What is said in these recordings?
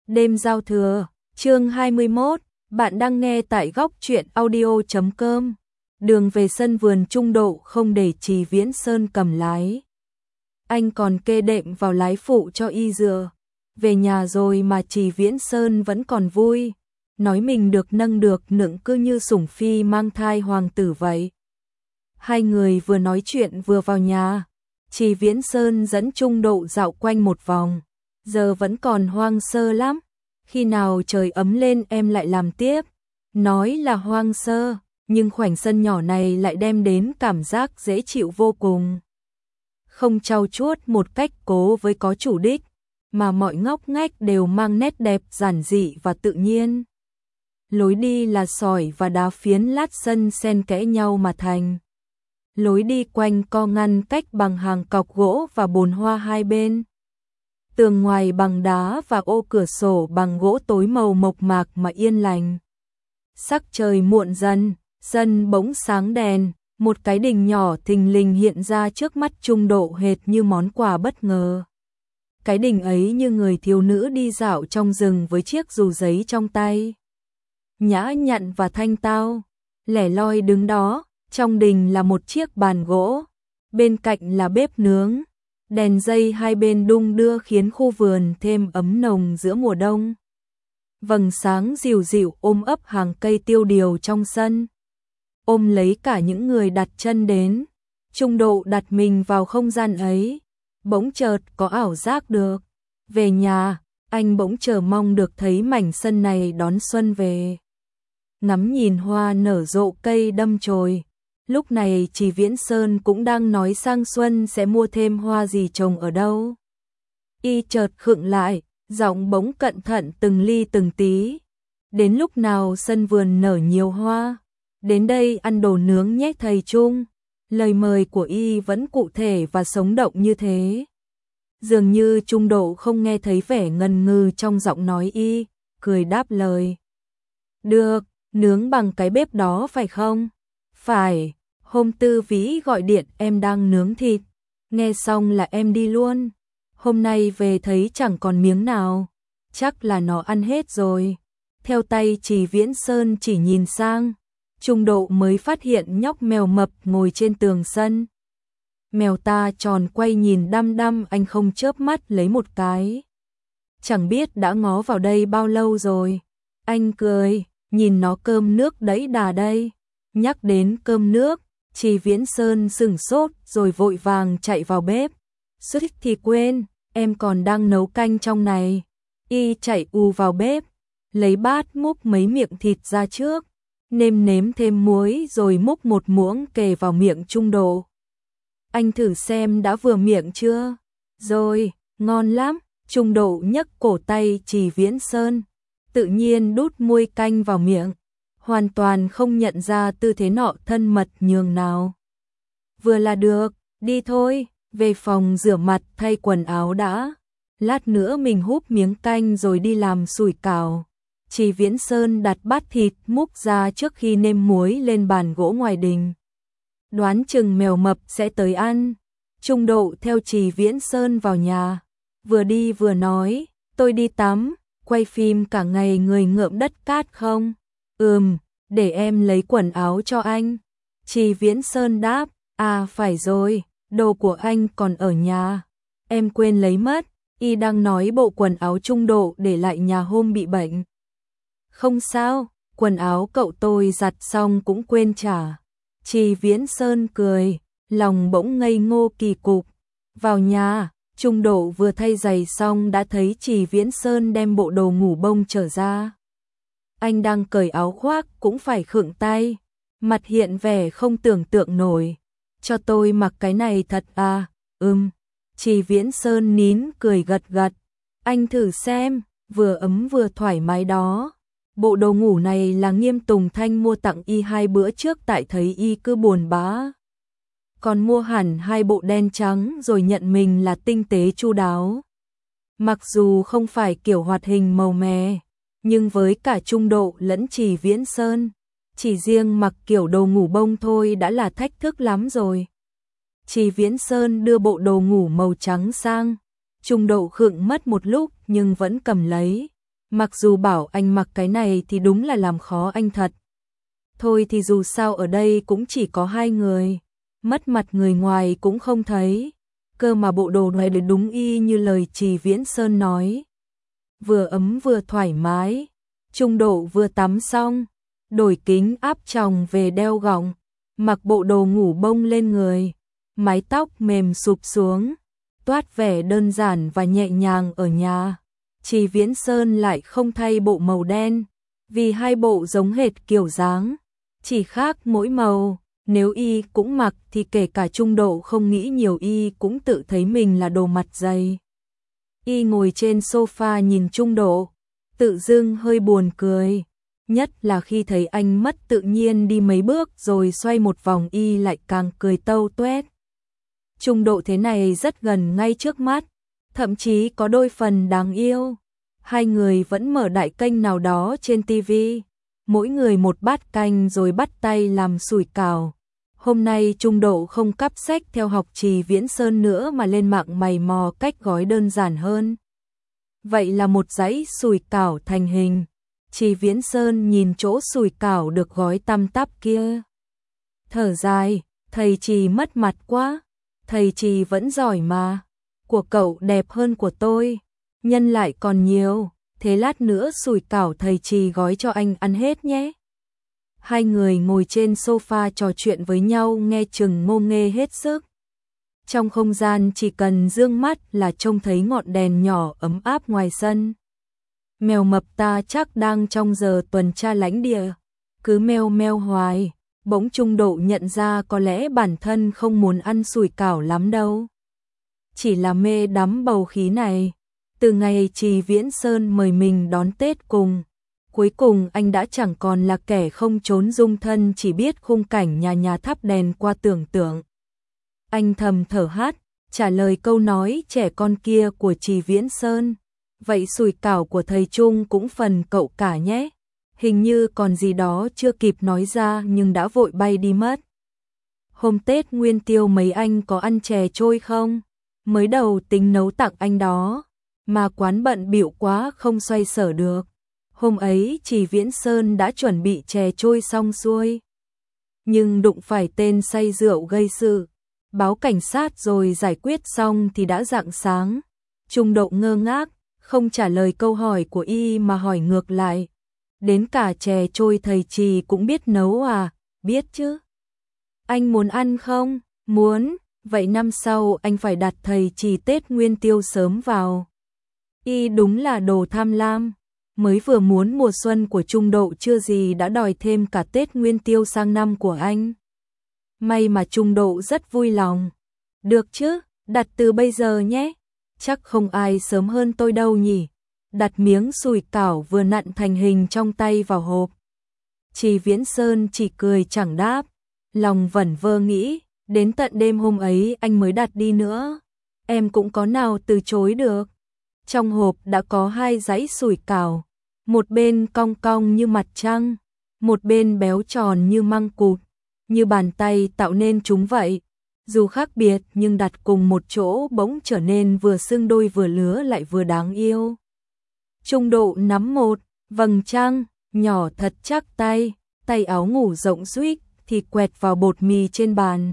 Đêm giao thừa, chương 21, bạn đang nghe tại góc truyện audio.com. Đường về sân vườn Trung Độ không để Trì Viễn Sơn cầm lái. Anh còn kê đệm vào lái phụ cho y dựa. Về nhà rồi mà Trì Viễn Sơn vẫn còn vui, nói mình được nâng được nựng cứ như sủng phi mang thai hoàng tử vậy. Hai người vừa nói chuyện vừa vào nhà, Trì Viễn Sơn dẫn Trung Độ dạo quanh một vòng. Giờ vẫn còn hoang sơ lắm, khi nào trời ấm lên em lại làm tiếp. Nói là hoang sơ, nhưng khoảnh sân nhỏ này lại đem đến cảm giác dễ chịu vô cùng. Không trau chuốt một cách cố với có chủ đích, mà mọi ngóc ngách đều mang nét đẹp giản dị và tự nhiên. Lối đi là sỏi và đá phiến lát sân xen kẽ nhau mà thành. Lối đi quanh co ngăn cách bằng hàng cọc gỗ và bồn hoa hai bên. Tường ngoài bằng đá và ô cửa sổ bằng gỗ tối màu mộc mạc mà yên lành. Sắc trời muộn dần, sân bỗng sáng đèn, một cái đình nhỏ thình lình hiện ra trước mắt Trung Độ hệt như món quà bất ngờ. Cái đình ấy như người thiếu nữ đi dạo trong rừng với chiếc dù giấy trong tay. Nhã nhặn và thanh tao, lẻ loi đứng đó, trong đình là một chiếc bàn gỗ, bên cạnh là bếp nướng. Đèn dây hai bên đung đưa khiến khu vườn thêm ấm nồng giữa mùa đông. Vầng sáng dịu dịu ôm ấp hàng cây tiêu điều trong sân. Ôm lấy cả những người đặt chân đến. Trung Độ đặt mình vào không gian ấy. Bỗng chợt có ảo giác được. Về nhà, anh bỗng chờ mong được thấy mảnh sân này đón xuân về. Ngắm nhìn hoa nở rộ cây đâm chồi. Lúc này Trì Viễn Sơn cũng đang nói sang xuân sẽ mua thêm hoa gì trồng ở đâu. Y chợt khựng lại, giọng bỗng cẩn thận từng ly từng tí. Đến lúc nào sân vườn nở nhiều hoa, đến đây ăn đồ nướng nhé thầy Trung. Lời mời của Y vẫn cụ thể và sống động như thế. Dường như Trung Độ không nghe thấy vẻ ngần ngừ trong giọng nói Y, cười đáp lời. Được, nướng bằng cái bếp đó phải không? Phải. Hôm Tư Vĩ gọi điện em đang nướng thịt, nghe xong là em đi luôn. Hôm nay về thấy chẳng còn miếng nào, chắc là nó ăn hết rồi. Theo tay Trì Viễn Sơn chỉ nhìn sang, Trung Độ mới phát hiện nhóc mèo mập ngồi trên tường sân. Mèo ta tròn quay nhìn đăm đăm anh không chớp mắt lấy một cái. Chẳng biết đã ngó vào đây bao lâu rồi. Anh cười, nhìn nó cơm nước đẫy đà đây. Nhắc đến cơm nước, Trì Viễn Sơn sửng sốt rồi vội vàng chạy vào bếp. Suýt thì quên, em còn đang nấu canh trong này. Y chạy vào bếp, lấy bát múc mấy miệng thịt ra trước, nêm nếm thêm muối rồi múc một muỗng kề vào miệng Trung Độ. Anh thử xem đã vừa miệng chưa? Rồi, ngon lắm. Trung Độ nhấc cổ tay Trì Viễn Sơn, tự nhiên đút muôi canh vào miệng. Hoàn toàn không nhận ra tư thế nọ thân mật nhường nào. Vừa là được, đi thôi, về phòng rửa mặt thay quần áo đã. Lát nữa mình húp miếng canh rồi đi làm sủi cảo. Trì Viễn Sơn đặt bát thịt múc ra trước khi nêm muối lên bàn gỗ ngoài đình. Đoán chừng mèo mập sẽ tới ăn. Trung Độ theo Trì Viễn Sơn vào nhà. Vừa đi vừa nói, tôi đi tắm, quay phim cả ngày người ngợm đất cát không? Để em lấy quần áo cho anh. Trì Viễn Sơn đáp, à phải rồi, đồ của anh còn ở nhà. Em quên lấy mất, Y đang nói bộ quần áo Trung Độ để lại nhà hôm bị bệnh. Không sao, quần áo cậu tôi giặt xong cũng quên trả. Trì Viễn Sơn cười, lòng bỗng ngây ngô kỳ cục. Vào nhà, Trung Độ vừa thay giày xong đã thấy Trì Viễn Sơn đem bộ đồ ngủ bông trở ra. Anh đang cởi áo khoác cũng phải khựng tay, mặt hiện vẻ không tưởng tượng nổi. Cho tôi mặc cái này thật à? Trì Viễn Sơn nín cười gật gật. Anh thử xem, vừa ấm vừa thoải mái đó. Bộ đồ ngủ này là Nghiêm Tùng Thanh mua tặng Y 2 bữa trước tại thấy Y cứ buồn bã. Còn mua hẳn 2 bộ đen trắng rồi nhận mình là tinh tế chu đáo. Mặc dù không phải kiểu hoạt hình màu mè, nhưng với cả Trung Độ lẫn Trì Viễn Sơn, chỉ riêng mặc kiểu đồ ngủ bông thôi đã là thách thức lắm rồi. Trì Viễn Sơn đưa bộ đồ ngủ màu trắng sang, Trung Độ khựng mất một lúc nhưng vẫn cầm lấy. Mặc dù bảo anh mặc cái này thì đúng là làm khó anh thật. Thôi thì dù sao ở đây cũng chỉ có hai người, mất mặt người ngoài cũng không thấy. Cơ mà bộ đồ này đúng y như lời Trì Viễn Sơn nói. Vừa ấm vừa thoải mái, Trung Độ vừa tắm xong, đổi kính áp tròng về đeo gọng, mặc bộ đồ ngủ bông lên người, mái tóc mềm sụp xuống, toát vẻ đơn giản và nhẹ nhàng ở nhà. Trì Viễn Sơn lại không thay bộ màu đen, vì hai bộ giống hệt kiểu dáng, chỉ khác mỗi màu. Nếu y cũng mặc thì kể cả Trung Độ không nghĩ nhiều y cũng tự thấy mình là đồ mặt dày. Y ngồi trên sofa nhìn Trung Độ, tự dưng hơi buồn cười, nhất là khi thấy anh mất tự nhiên đi mấy bước rồi xoay một vòng y lại càng cười tâu tuét. Trung Độ thế này rất gần ngay trước mắt, thậm chí có đôi phần đáng yêu. Hai người vẫn mở đại kênh nào đó trên TV, mỗi người một bát canh rồi bắt tay làm sủi cảo. Hôm nay Trung Độ không cắp sách theo học Trì Viễn Sơn nữa mà lên mạng mày mò cách gói đơn giản hơn. Vậy là một dãy sủi cảo thành hình. Trì Viễn Sơn nhìn chỗ sủi cảo được gói tăm tắp kia, thở dài, thầy Trì mất mặt quá. Thầy Trì vẫn giỏi mà, của cậu đẹp hơn của tôi, nhân lại còn nhiều, thế lát nữa sủi cảo thầy Trì gói cho anh ăn hết nhé. Hai người ngồi trên sofa trò chuyện với nhau nghe chừng ngô nghê hết sức. Trong không gian chỉ cần dương mắt là trông thấy ngọn đèn nhỏ ấm áp ngoài sân. Mèo mập ta chắc đang trong giờ tuần tra lãnh địa, cứ meo meo hoài. Bỗng Trung Độ nhận ra có lẽ bản thân không muốn ăn sủi cảo lắm đâu. Chỉ là mê đắm bầu khí này. Từ ngày Trì Viễn Sơn mời mình đón Tết cùng, cuối cùng anh đã chẳng còn là kẻ không trốn dung thân chỉ biết khung cảnh nhà nhà thắp đèn qua tưởng tượng. Anh thầm thở hắt, trả lời câu nói trẻ con kia của Trì Viễn Sơn. Vậy sủi cảo của thầy Trung cũng phần cậu cả nhé. Hình như còn gì đó chưa kịp nói ra nhưng đã vội bay đi mất. Hôm Tết Nguyên Tiêu mấy anh có ăn chè trôi không? Mới đầu tính nấu tặng anh đó, mà quán bận bịu quá không xoay sở được. Hôm ấy Trì Viễn Sơn đã chuẩn bị chè trôi xong xuôi, nhưng đụng phải tên say rượu gây sự, báo cảnh sát rồi giải quyết xong thì đã rạng sáng. Trung Độ ngơ ngác, không trả lời câu hỏi của y mà hỏi ngược lại. Đến cả chè trôi thầy Trì cũng biết nấu à? Biết chứ. Anh muốn ăn không? Muốn. Vậy năm sau anh phải đặt thầy Trì Tết Nguyên Tiêu sớm vào. Y đúng là đồ tham lam. Mới vừa muốn mùa xuân của Trung Độ chưa gì đã đòi thêm cả Tết Nguyên Tiêu sang năm của anh. May mà Trung Độ rất vui lòng. Được chứ, đặt từ bây giờ nhé. Chắc không ai sớm hơn tôi đâu nhỉ. Đặt miếng sủi cảo vừa nặn thành hình trong tay vào hộp. Trì Viễn Sơn chỉ cười chẳng đáp, lòng vẩn vơ nghĩ, đến tận đêm hôm ấy anh mới đặt đi nữa. Em cũng có nào từ chối được. Trong hộp đã có hai dãy sủi cảo, một bên cong cong như mặt trăng, một bên béo tròn như măng cụt, như bàn tay tạo nên chúng vậy. Dù khác biệt nhưng đặt cùng một chỗ bỗng trở nên vừa xương đôi vừa lứa lại vừa đáng yêu. Trung Độ nắm một vầng trăng nhỏ thật chắc tay, tay áo ngủ rộng xuýt thì quẹt vào bột mì trên bàn.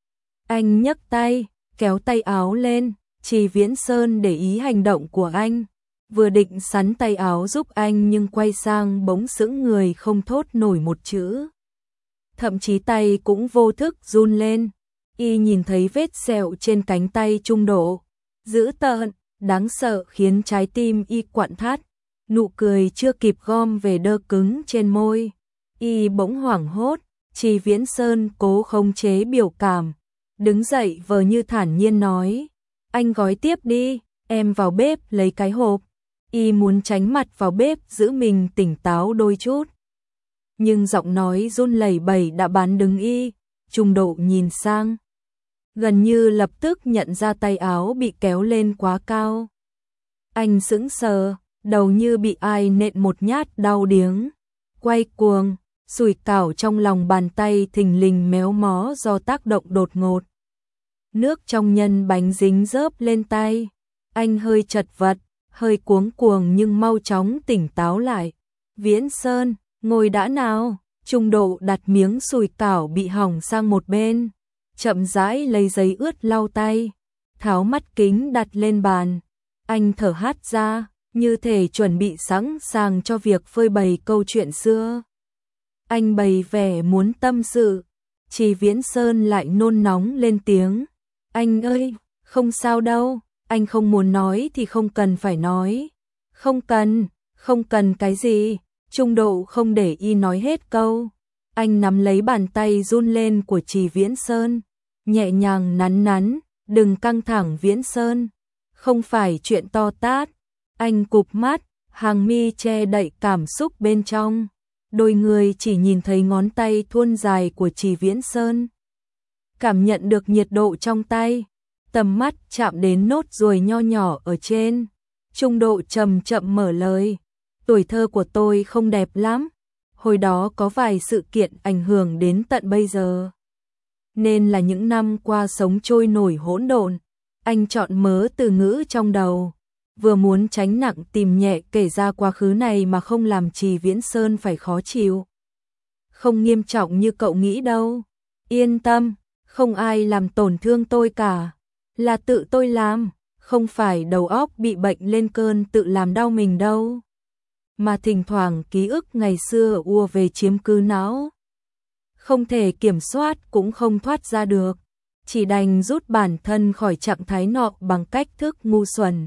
Anh nhấc tay, kéo tay áo lên, Trì Viễn Sơn để ý hành động của anh, vừa định sắn tay áo giúp anh nhưng quay sang bỗng sững người không thốt nổi một chữ. Thậm chí tay cũng vô thức run lên. Y nhìn thấy vết sẹo trên cánh tay Trung Độ, dữ tợn, đáng sợ khiến trái tim y quặn thắt, nụ cười chưa kịp gom về đơ cứng trên môi. Y bỗng hoảng hốt, Trì Viễn Sơn cố khống chế biểu cảm, đứng dậy vờ như thản nhiên nói, anh gói tiếp đi, em vào bếp lấy cái hộp. Y muốn tránh mặt vào bếp giữ mình tỉnh táo đôi chút. Nhưng giọng nói run lẩy bẩy đã bán đứng y. Trung Độ nhìn sang, gần như lập tức nhận ra tay áo bị kéo lên quá cao. Anh sững sờ, đầu như bị ai nện một nhát đau điếng. Quay cuồng, sủi cảo trong lòng bàn tay thình lình méo mó do tác động đột ngột. Nước trong nhân bánh dính rớp lên tay. Anh hơi chật vật, hơi cuống cuồng nhưng mau chóng tỉnh táo lại. Viễn Sơn, ngồi đã nào. Trung Độ đặt miếng sùi cảo bị hỏng sang một bên, chậm rãi lấy giấy ướt lau tay, tháo mắt kính đặt lên bàn. Anh thở hắt ra, như thể chuẩn bị sẵn sàng cho việc phơi bày câu chuyện xưa. Anh bày vẻ muốn tâm sự, Trì Viễn Sơn lại nôn nóng lên tiếng. Anh ơi, không sao đâu, anh không muốn nói thì không cần phải nói. Không cần cái gì. Trung Độ không để y nói hết câu. Anh nắm lấy bàn tay run lên của Trì Viễn Sơn, nhẹ nhàng nắn, đừng căng thẳng Viễn Sơn, không phải chuyện to tát. Anh cụp mắt, hàng mi che đậy cảm xúc bên trong. Đôi người chỉ nhìn thấy ngón tay thuôn dài của Trì Viễn Sơn. Cảm nhận được nhiệt độ trong tay, tầm mắt chạm đến nốt ruồi nho nhỏ ở trên. Trung Độ chậm chậm mở lời. Tuổi thơ của tôi không đẹp lắm. Hồi đó có vài sự kiện ảnh hưởng đến tận bây giờ. Nên là những năm qua sống trôi nổi hỗn độn. Anh chọn mớ từ ngữ trong đầu. Vừa muốn tránh nặng tìm nhẹ kể ra quá khứ này mà không làm Trì Viễn Sơn phải khó chịu. Không nghiêm trọng như cậu nghĩ đâu. Yên tâm, không ai làm tổn thương tôi cả. Là tự tôi làm, không phải đầu óc bị bệnh lên cơn tự làm đau mình đâu. Mà thỉnh thoảng ký ức ngày xưa ùa về chiếm cứ não. Không thể kiểm soát cũng không thoát ra được. Chỉ đành rút bản thân khỏi trạng thái nọ bằng cách thức ngu xuẩn.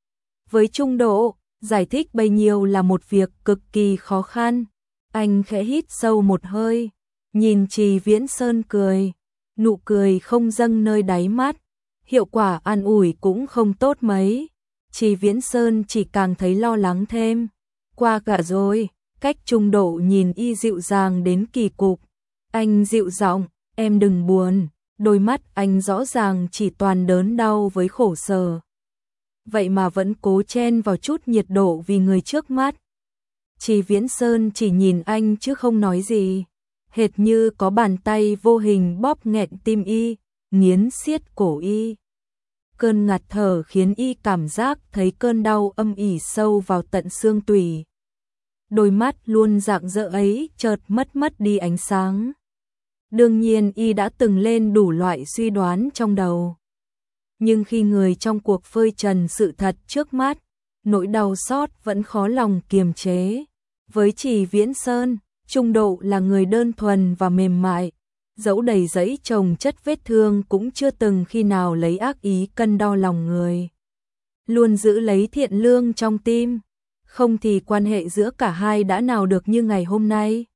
Với Trung Độ, giải thích bấy nhiêu là một việc cực kỳ khó khăn. Anh khẽ hít sâu một hơi, nhìn Trì Viễn Sơn cười. Nụ cười không dâng nơi đáy mắt. Hiệu quả an ủi cũng không tốt mấy. Trì Viễn Sơn chỉ càng thấy lo lắng thêm. Qua cả rồi, cách Trung Độ nhìn y dịu dàng đến kỳ cục. Anh dịu giọng, em đừng buồn. Đôi mắt anh rõ ràng chỉ toàn đớn đau với khổ sở. Vậy mà vẫn cố chen vào chút nhiệt độ vì người trước mắt. Trì Viễn Sơn chỉ nhìn anh chứ không nói gì. Hệt như có bàn tay vô hình bóp nghẹn tim y, nghiến siết cổ y. Cơn ngạt thở khiến y cảm giác thấy cơn đau âm ỉ sâu vào tận xương tủy. Đôi mắt luôn rạng rỡ ấy chợt mất đi ánh sáng. Đương nhiên y đã từng lên đủ loại suy đoán trong đầu. Nhưng khi người trong cuộc phơi trần sự thật trước mắt, nỗi đau xót vẫn khó lòng kiềm chế. Với Trì Viễn Sơn, Trung Độ là người đơn thuần và mềm mại. Dẫu đầy dẫy chồng chất vết thương cũng chưa từng khi nào lấy ác ý cân đo lòng người. Luôn giữ lấy thiện lương trong tim. Không thì quan hệ giữa cả hai đã nào được như ngày hôm nay.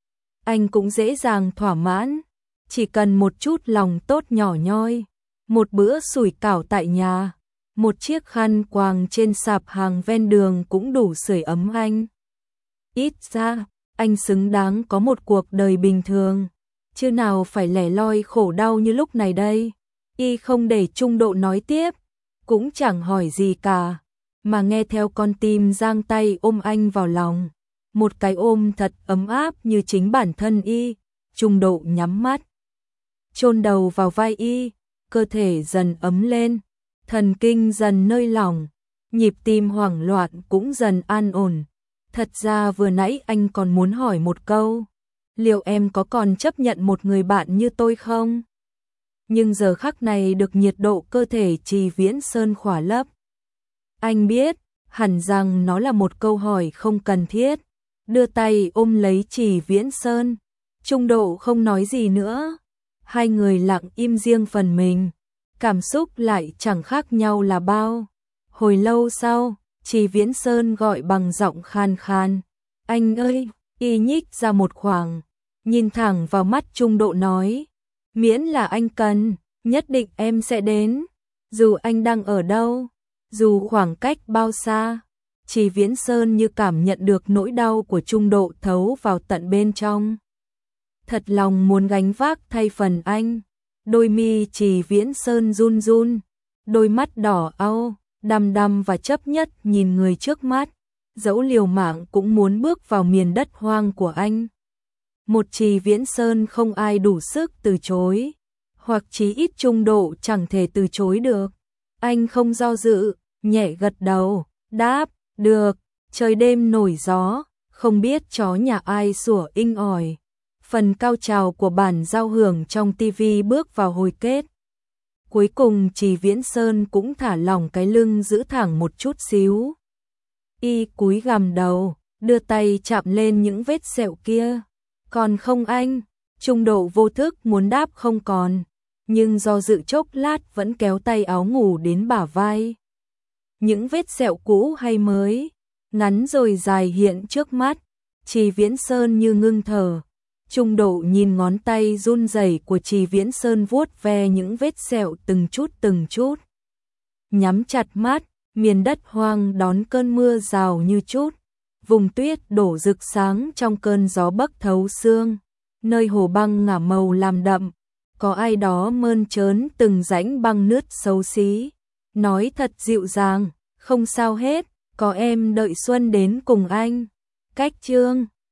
Anh cũng dễ dàng thỏa mãn. Chỉ cần một chút lòng tốt nhỏ nhoi. Một bữa sủi cảo tại nhà. Một chiếc khăn quàng trên sạp hàng ven đường cũng đủ sưởi ấm anh. Ít ra, anh xứng đáng có một cuộc đời bình thường. Chứ nào phải lẻ loi khổ đau như lúc này đây. Y không để Trung Độ nói tiếp, cũng chẳng hỏi gì cả, mà nghe theo con tim giang tay ôm anh vào lòng. Một cái ôm thật ấm áp như chính bản thân y. Trung Độ nhắm mắt, chôn đầu vào vai y, cơ thể dần ấm lên, thần kinh dần nơi lỏng, nhịp tim hoảng loạn cũng dần an ổn. Thật ra vừa nãy anh còn muốn hỏi một câu. Liệu em có còn chấp nhận một người bạn như tôi không? Nhưng giờ khắc này được nhiệt độ cơ thể Trì Viễn Sơn khỏa lấp. Anh biết, hẳn rằng nó là một câu hỏi không cần thiết. Đưa tay ôm lấy Trì Viễn Sơn. Trung Độ không nói gì nữa. Hai người lặng im riêng phần mình. Cảm xúc lại chẳng khác nhau là bao. Hồi lâu sau, Trì Viễn Sơn gọi bằng giọng khan khan. Anh ơi! Y nhích ra một khoảng, nhìn thẳng vào mắt Trung Độ nói. Miễn là anh cần, nhất định em sẽ đến. Dù anh đang ở đâu, dù khoảng cách bao xa. Trì Viễn Sơn như cảm nhận được nỗi đau của Trung Độ thấu vào tận bên trong. Thật lòng muốn gánh vác thay phần anh. Đôi mi Trì Viễn Sơn run run, đôi mắt đỏ au, đăm đăm và chấp nhất nhìn người trước mắt. Dẫu liều mạng cũng muốn bước vào miền đất hoang của anh. Một Trì Viễn Sơn không ai đủ sức từ chối, hoặc chí ít Trung Độ chẳng thể từ chối được. Anh không do dự, nhẹ gật đầu, đáp, được, trời đêm nổi gió, không biết chó nhà ai sủa inh ỏi. Phần cao trào của bản giao hưởng trong TV bước vào hồi kết. Cuối cùng Trì Viễn Sơn cũng thả lỏng cái lưng giữ thẳng một chút xíu. Y cúi gằm đầu, đưa tay chạm lên những vết sẹo kia. Còn không anh? Trung Độ vô thức muốn đáp không còn, nhưng do dự chốc lát vẫn kéo tay áo ngủ đến bả vai. Những vết sẹo cũ hay mới, ngắn rồi dài hiện trước mắt, Trì Viễn Sơn như ngưng thở. Trung Độ nhìn ngón tay run rẩy của Trì Viễn Sơn vuốt ve những vết sẹo từng chút. Nhắm chặt mắt, miền đất hoang đón cơn mưa rào như chút. Vùng tuyết đổ rực sáng trong cơn gió bấc thấu xương. Nơi hồ băng ngả màu làm đậm, có ai đó mơn trớn từng rãnh băng nứt xấu xí. Nói thật dịu dàng, không sao hết, có em đợi xuân đến cùng anh. Cách chương